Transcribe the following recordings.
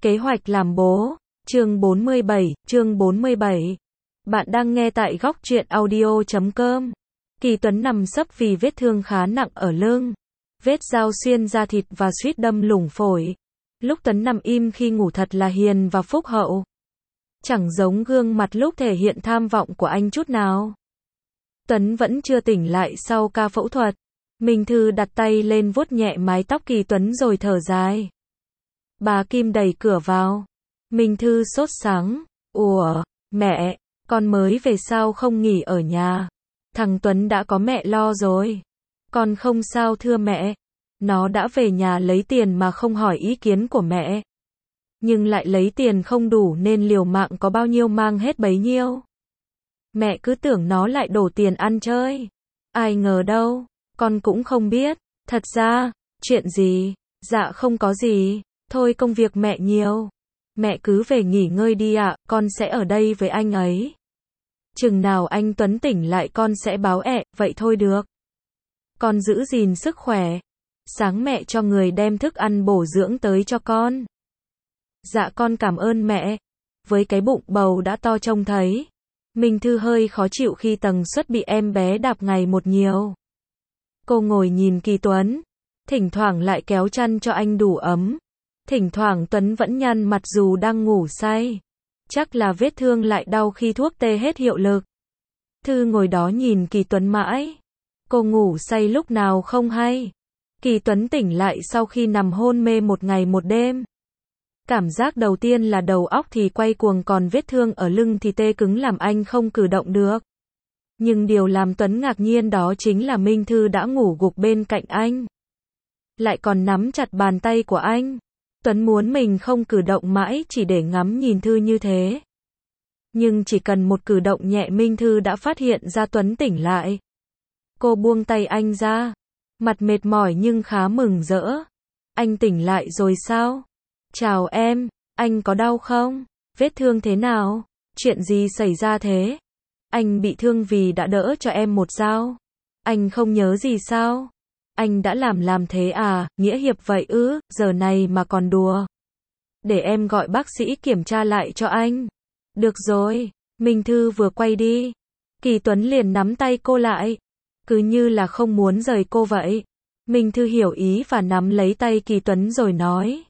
Kế hoạch làm bố, chương 47. Bạn đang nghe tại góc truyện audio.com. Kỳ Tuấn nằm sấp vì vết thương khá nặng ở lưng. Vết dao xuyên da thịt và suýt đâm lủng phổi. Lúc Tuấn nằm im khi ngủ thật là hiền và phúc hậu. Chẳng giống gương mặt lúc thể hiện tham vọng của anh chút nào. Tuấn vẫn chưa tỉnh lại sau ca phẫu thuật. Minh Thư đặt tay lên vuốt nhẹ mái tóc Kỳ Tuấn rồi thở dài. Bà Kim đẩy cửa vào. Minh Thư sốt sắng. Ủa, mẹ, con mới về sao không nghỉ ở nhà? Thằng Tuấn đã có mẹ lo rồi. Con không sao thưa mẹ. Nó đã về nhà lấy tiền mà không hỏi ý kiến của mẹ. Nhưng lại lấy tiền không đủ nên liều mạng có bao nhiêu mang hết bấy nhiêu. Mẹ cứ tưởng nó lại đổ tiền ăn chơi. Ai ngờ đâu, con cũng không biết. Thật ra, chuyện gì? Dạ không có gì. Thôi công việc mẹ nhiều. Mẹ cứ về nghỉ ngơi đi ạ, con sẽ ở đây với anh ấy. Chừng nào anh Tuấn tỉnh lại con sẽ báo ẹ, vậy thôi được. Con giữ gìn sức khỏe. Sáng mẹ cho người đem thức ăn bổ dưỡng tới cho con. Dạ con cảm ơn mẹ. Với cái bụng bầu đã to trông thấy. Minh Thư hơi khó chịu khi tần suất bị em bé đạp ngày một nhiều. Cô ngồi nhìn Kỳ Tuấn. Thỉnh thoảng lại kéo chăn cho anh đủ ấm. Thỉnh thoảng Tuấn vẫn nhăn mặt dù đang ngủ say. Chắc là vết thương lại đau khi thuốc tê hết hiệu lực. Thư ngồi đó nhìn Kỳ Tuấn mãi. Cô ngủ say lúc nào không hay. Kỳ Tuấn tỉnh lại sau khi nằm hôn mê một ngày một đêm. Cảm giác đầu tiên là đầu óc thì quay cuồng còn vết thương ở lưng thì tê cứng làm anh không cử động được. Nhưng điều làm Tuấn ngạc nhiên đó chính là Minh Thư đã ngủ gục bên cạnh anh. Lại còn nắm chặt bàn tay của anh. Tuấn muốn mình không cử động mãi chỉ để ngắm nhìn Thư như thế. Nhưng chỉ cần một cử động nhẹ Minh Thư đã phát hiện ra Tuấn tỉnh lại. Cô buông tay anh ra. Mặt mệt mỏi nhưng khá mừng rỡ. Anh tỉnh lại rồi sao? Chào em, anh có đau không? Vết thương thế nào? Chuyện gì xảy ra thế? Anh bị thương vì đã đỡ cho em một dao. Anh không nhớ gì sao? Anh đã làm thế à, nghĩa hiệp vậy ư, giờ này mà còn đùa. Để em gọi bác sĩ kiểm tra lại cho anh. Được rồi, Minh Thư vừa quay đi. Kỳ Tuấn liền nắm tay cô lại. Cứ như là không muốn rời cô vậy. Minh Thư hiểu ý và nắm lấy tay Kỳ Tuấn rồi nói.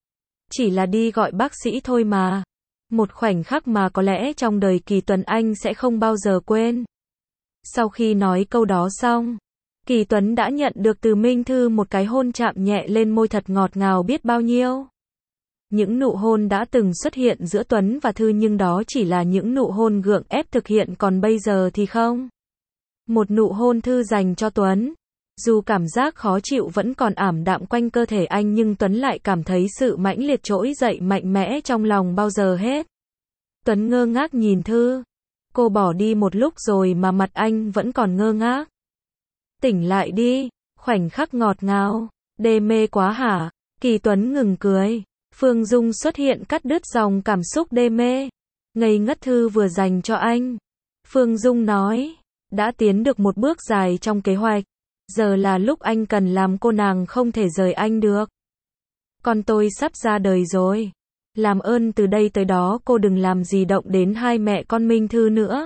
Chỉ là đi gọi bác sĩ thôi mà. Một khoảnh khắc mà có lẽ trong đời Kỳ Tuấn anh sẽ không bao giờ quên. Sau khi nói câu đó xong, Kỳ Tuấn đã nhận được từ Minh Thư một cái hôn chạm nhẹ lên môi thật ngọt ngào biết bao nhiêu. Những nụ hôn đã từng xuất hiện giữa Tuấn và Thư nhưng đó chỉ là những nụ hôn gượng ép thực hiện còn bây giờ thì không. Một nụ hôn Thư dành cho Tuấn. Dù cảm giác khó chịu vẫn còn ảm đạm quanh cơ thể anh nhưng Tuấn lại cảm thấy sự mãnh liệt trỗi dậy mạnh mẽ trong lòng bao giờ hết. Tuấn ngơ ngác nhìn Thư. Cô bỏ đi một lúc rồi mà mặt anh vẫn còn ngơ ngác. Tỉnh lại đi, khoảnh khắc ngọt ngào, đê mê quá hả? Kỳ Tuấn ngừng cười. Phương Dung xuất hiện cắt đứt dòng cảm xúc đê mê. Ngây ngất Thư vừa dành cho anh. Phương Dung nói, đã tiến được một bước dài trong kế hoạch. Giờ là lúc anh cần làm cô nàng không thể rời anh được. Con tôi sắp ra đời rồi. Làm ơn từ đây tới đó cô đừng làm gì động đến hai mẹ con Minh Thư nữa.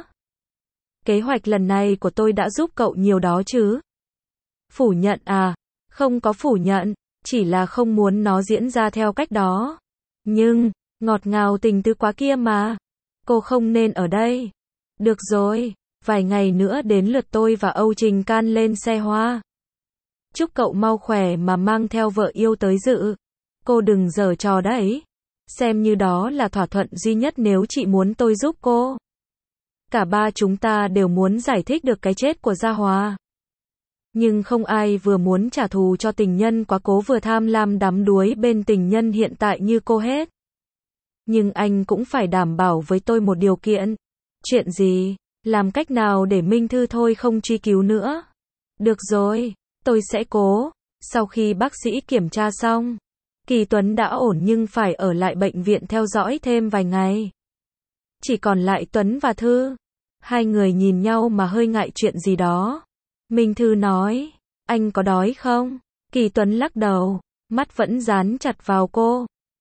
Kế hoạch lần này của tôi đã giúp cậu nhiều đó chứ. Phủ nhận à? Không có phủ nhận, chỉ là không muốn nó diễn ra theo cách đó. Nhưng, ngọt ngào tình tứ quá kia mà. Cô không nên ở đây. Được rồi, vài ngày nữa đến lượt tôi và Âu Trình Can lên xe hoa. Chúc cậu mau khỏe mà mang theo vợ yêu tới dự. Cô đừng giở trò đấy. Xem như đó là thỏa thuận duy nhất nếu chị muốn tôi giúp cô. Cả ba chúng ta đều muốn giải thích được cái chết của Gia Hòa. Nhưng không ai vừa muốn trả thù cho tình nhân quá cố vừa tham lam đắm đuối bên tình nhân hiện tại như cô hết. Nhưng anh cũng phải đảm bảo với tôi một điều kiện. Chuyện gì? Làm cách nào để Minh Thư thôi không truy cứu nữa? Được rồi, tôi sẽ cố. Sau khi bác sĩ kiểm tra xong, Kỳ Tuấn đã ổn nhưng phải ở lại bệnh viện theo dõi thêm vài ngày. Chỉ còn lại Tuấn và Thư. Hai người nhìn nhau mà hơi ngại chuyện gì đó. Minh Thư nói, anh có đói không? Kỳ Tuấn lắc đầu, mắt vẫn dán chặt vào cô.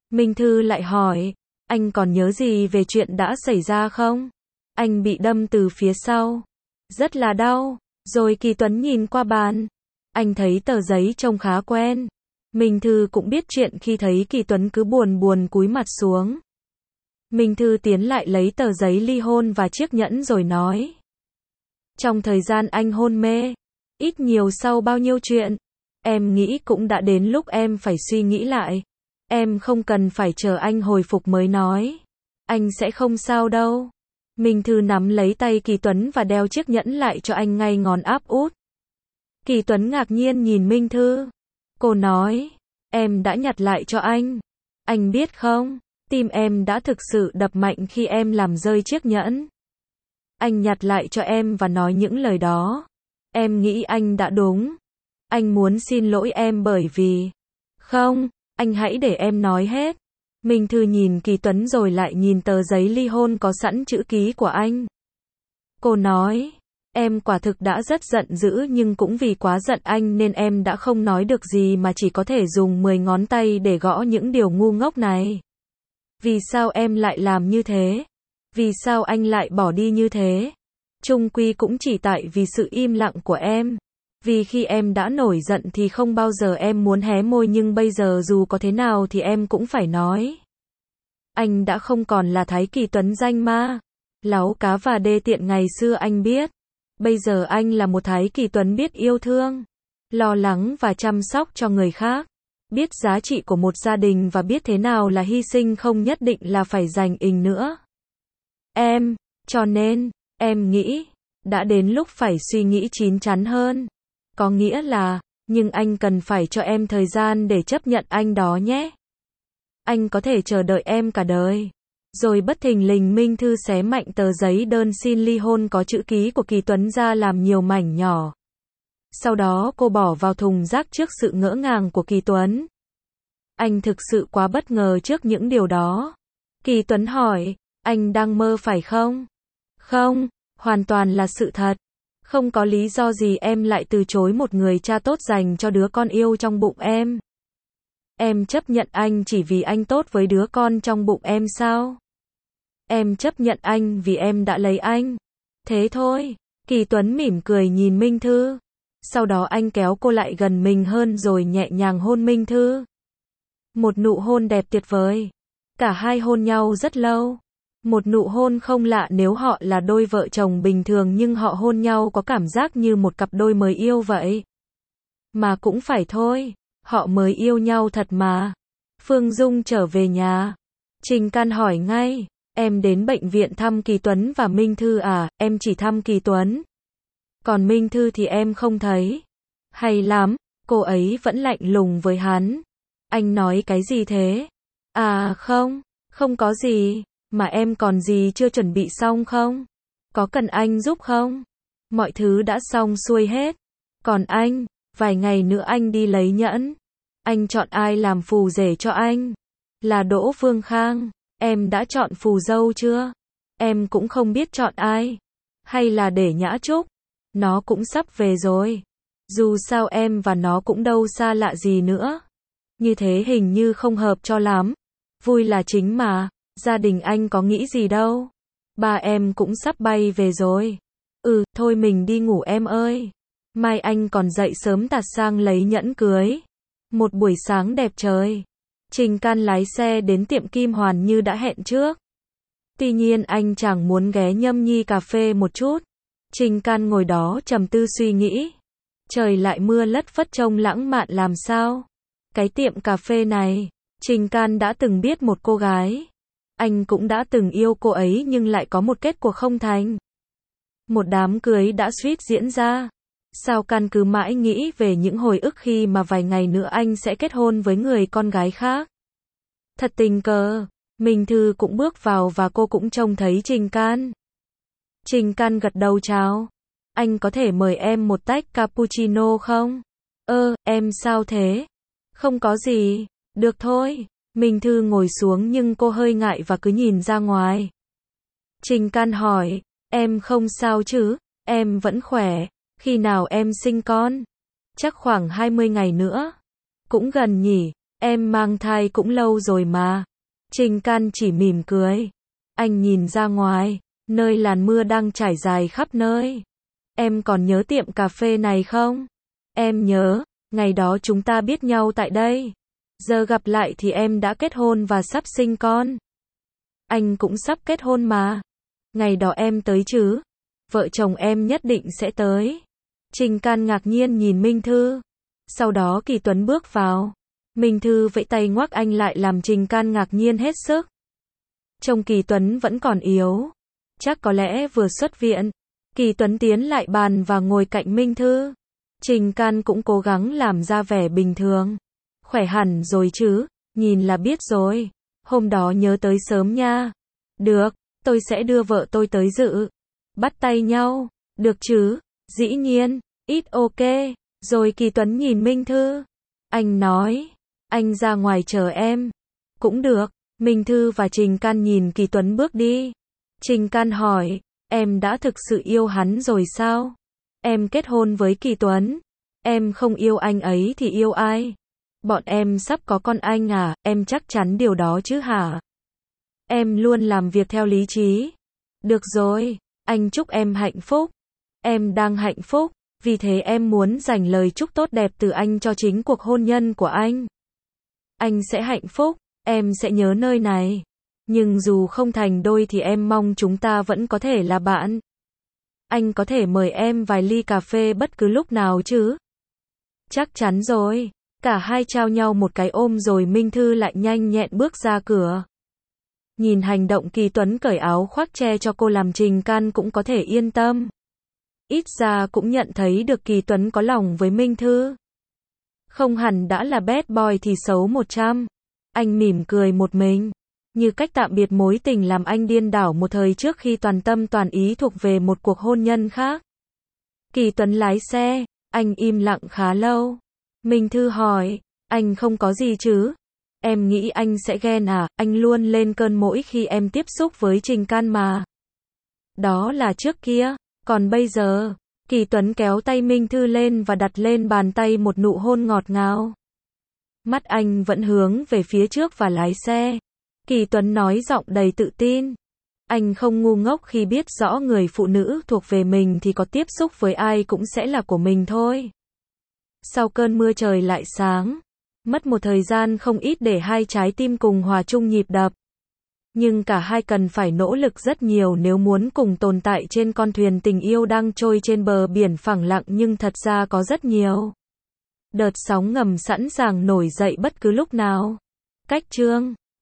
Minh Thư lại hỏi, anh còn nhớ gì về chuyện đã xảy ra không? Anh bị đâm từ phía sau. Rất là đau. Rồi Kỳ Tuấn nhìn qua bàn. Anh thấy tờ giấy trông khá quen. Minh Thư cũng biết chuyện khi thấy Kỳ Tuấn cứ buồn buồn cúi mặt xuống. Minh Thư tiến lại lấy tờ giấy ly hôn và chiếc nhẫn rồi nói. Trong thời gian anh hôn mê, ít nhiều sau bao nhiêu chuyện, em nghĩ cũng đã đến lúc em phải suy nghĩ lại. Em không cần phải chờ anh hồi phục mới nói. Anh sẽ không sao đâu. Minh Thư nắm lấy tay Kỳ Tuấn và đeo chiếc nhẫn lại cho anh ngay ngón áp út. Kỳ Tuấn ngạc nhiên nhìn Minh Thư. Cô nói, em đã nhặt lại cho anh. Anh biết không, tim em đã thực sự đập mạnh khi em làm rơi chiếc nhẫn. Anh nhặt lại cho em và nói những lời đó. Em nghĩ anh đã đúng. Anh muốn xin lỗi em bởi vì... Không, anh hãy để em nói hết. Minh Thư nhìn Kỳ Tuấn rồi lại nhìn tờ giấy ly hôn có sẵn chữ ký của anh. Cô nói, em quả thực đã rất giận dữ nhưng cũng vì quá giận anh nên em đã không nói được gì mà chỉ có thể dùng 10 ngón tay để gõ những điều ngu ngốc này. Vì sao em lại làm như thế? Vì sao anh lại bỏ đi như thế? Chung quy cũng chỉ tại vì sự im lặng của em. Vì khi em đã nổi giận thì không bao giờ em muốn hé môi nhưng bây giờ dù có thế nào thì em cũng phải nói. Anh đã không còn là Thái Kỳ Tuấn danh ma, láu cá và đê tiện ngày xưa anh biết. Bây giờ anh là một Thái Kỳ Tuấn biết yêu thương, lo lắng và chăm sóc cho người khác. Biết giá trị của một gia đình và biết thế nào là hy sinh không nhất định là phải giành ình nữa. Cho nên, em nghĩ, đã đến lúc phải suy nghĩ chín chắn hơn. Có nghĩa là, nhưng anh cần phải cho em thời gian để chấp nhận anh đó nhé. Anh có thể chờ đợi em cả đời. Rồi bất thình lình Minh Thư xé mạnh tờ giấy đơn xin ly hôn có chữ ký của Kỳ Tuấn ra làm nhiều mảnh nhỏ. Sau đó cô bỏ vào thùng rác trước sự ngỡ ngàng của Kỳ Tuấn. Anh thực sự quá bất ngờ trước những điều đó. Kỳ Tuấn hỏi, anh đang mơ phải không? Không, hoàn toàn là sự thật. Không có lý do gì em lại từ chối một người cha tốt dành cho đứa con yêu trong bụng em. Em chấp nhận anh chỉ vì anh tốt với đứa con trong bụng em sao? Em chấp nhận anh vì em đã lấy anh. Thế thôi. Kỳ Tuấn mỉm cười nhìn Minh Thư. Sau đó anh kéo cô lại gần mình hơn rồi nhẹ nhàng hôn Minh Thư. Một nụ hôn đẹp tuyệt vời. Cả hai hôn nhau rất lâu. Một nụ hôn không lạ nếu họ là đôi vợ chồng bình thường nhưng họ hôn nhau có cảm giác như một cặp đôi mới yêu vậy. Mà cũng phải thôi, họ mới yêu nhau thật mà. Phương Dung trở về nhà. Trình Can hỏi ngay, em đến bệnh viện thăm Kỳ Tuấn và Minh Thư à? Em chỉ thăm Kỳ Tuấn. Còn Minh Thư thì em không thấy. Hay lắm, cô ấy vẫn lạnh lùng với hắn. Anh nói cái gì thế? À không, không có gì. Mà em còn gì chưa chuẩn bị xong không? Có cần anh giúp không? Mọi thứ đã xong xuôi hết. Còn anh, vài ngày nữa anh đi lấy nhẫn. Anh chọn ai làm phù rể cho anh? Là Đỗ Phương Khang. Em đã chọn phù dâu chưa? Em cũng không biết chọn ai. Hay là để Nhã Trúc? Nó cũng sắp về rồi. Dù sao em và nó cũng đâu xa lạ gì nữa. Như thế hình như không hợp cho lắm. Vui là chính mà. Gia đình anh có nghĩ gì đâu. Ba em cũng sắp bay về rồi. Thôi mình đi ngủ em ơi. Mai anh còn dậy sớm tạt sang lấy nhẫn cưới. Một buổi sáng đẹp trời. Trình Can lái xe đến tiệm Kim Hoàn như đã hẹn trước. Tuy nhiên anh chẳng muốn ghé nhâm nhi cà phê một chút. Trình Can ngồi đó trầm tư suy nghĩ. Trời lại mưa lất phất trông lãng mạn làm sao. Cái tiệm cà phê này, Trình Can đã từng biết một cô gái. Anh cũng đã từng yêu cô ấy nhưng lại có một kết cuộc không thành. Một đám cưới đã suýt diễn ra. Sao Can cứ mãi nghĩ về những hồi ức khi mà vài ngày nữa anh sẽ kết hôn với người con gái khác. Thật tình cờ, Minh Thư cũng bước vào và cô cũng trông thấy Trình Can. Trình Can gật đầu chào. Anh có thể mời em một tách cappuccino không? Em sao thế? Không có gì, được thôi. Minh Thư ngồi xuống nhưng cô hơi ngại và cứ nhìn ra ngoài. Trình Can hỏi, em không sao chứ? Em vẫn khỏe. Khi nào em sinh con? Chắc khoảng 20 ngày nữa. Cũng gần nhỉ. Em mang thai cũng lâu rồi mà. Trình Can chỉ mỉm cười. Anh nhìn ra ngoài, nơi làn mưa đang trải dài khắp nơi. Em còn nhớ tiệm cà phê này không? Em nhớ, ngày đó chúng ta biết nhau tại đây. Giờ gặp lại thì em đã kết hôn và sắp sinh con. Anh cũng sắp kết hôn mà. Ngày đó em tới chứ? Vợ chồng em nhất định sẽ tới. Trình Can ngạc nhiên nhìn Minh Thư. Sau đó Kỳ Tuấn bước vào. Minh Thư vẫy tay ngoắc anh lại làm Trình Can ngạc nhiên hết sức. Trông Kỳ Tuấn vẫn còn yếu. Chắc có lẽ vừa xuất viện. Kỳ Tuấn tiến lại bàn và ngồi cạnh Minh Thư. Trình Can cũng cố gắng làm ra vẻ bình thường. Khỏe hẳn rồi chứ, nhìn là biết rồi. Hôm đó nhớ tới sớm nha. Được, tôi sẽ đưa vợ tôi tới dự. Bắt tay nhau, được chứ? Dĩ nhiên, ít ok. Rồi Kỳ Tuấn nhìn Minh Thư. Anh nói, anh ra ngoài chờ em. Cũng được. Minh Thư và Trình Can nhìn Kỳ Tuấn bước đi. Trình Can hỏi, em đã thực sự yêu hắn rồi sao? Em kết hôn với Kỳ Tuấn. Em không yêu anh ấy thì yêu ai? Bọn em sắp có con anh à, em chắc chắn điều đó chứ hả? Em luôn làm việc theo lý trí. Được rồi, anh chúc em hạnh phúc. Em đang hạnh phúc, vì thế em muốn dành lời chúc tốt đẹp từ anh cho chính cuộc hôn nhân của anh. Anh sẽ hạnh phúc, em sẽ nhớ nơi này. Nhưng dù không thành đôi thì em mong chúng ta vẫn có thể là bạn. Anh có thể mời em vài ly cà phê bất cứ lúc nào chứ? Chắc chắn rồi. Cả hai trao nhau một cái ôm rồi Minh Thư lại nhanh nhẹn bước ra cửa. Nhìn hành động Kỳ Tuấn cởi áo khoác che cho cô làm Trình Can cũng có thể yên tâm. Ít ra cũng nhận thấy được Kỳ Tuấn có lòng với Minh Thư. Không hẳn đã là bad boy thì xấu 100. Anh mỉm cười một mình. Như cách tạm biệt mối tình làm anh điên đảo một thời trước khi toàn tâm toàn ý thuộc về một cuộc hôn nhân khác. Kỳ Tuấn lái xe, anh im lặng khá lâu. Minh Thư hỏi, anh không có gì chứ? Em nghĩ anh sẽ ghen à? Anh luôn lên cơn mỗi khi em tiếp xúc với Trình Can mà. Đó là trước kia, còn bây giờ, Kỳ Tuấn kéo tay Minh Thư lên và đặt lên bàn tay một nụ hôn ngọt ngào. Mắt anh vẫn hướng về phía trước và lái xe. Kỳ Tuấn nói giọng đầy tự tin. Anh không ngu ngốc khi biết rõ người phụ nữ thuộc về mình thì có tiếp xúc với ai cũng sẽ là của mình thôi. Sau cơn mưa trời lại sáng. Mất một thời gian không ít để hai trái tim cùng hòa chung nhịp đập. Nhưng cả hai cần phải nỗ lực rất nhiều nếu muốn cùng tồn tại trên con thuyền tình yêu đang trôi trên bờ biển phẳng lặng nhưng thật ra có rất nhiều đợt sóng ngầm sẵn sàng nổi dậy bất cứ lúc nào. Cách chương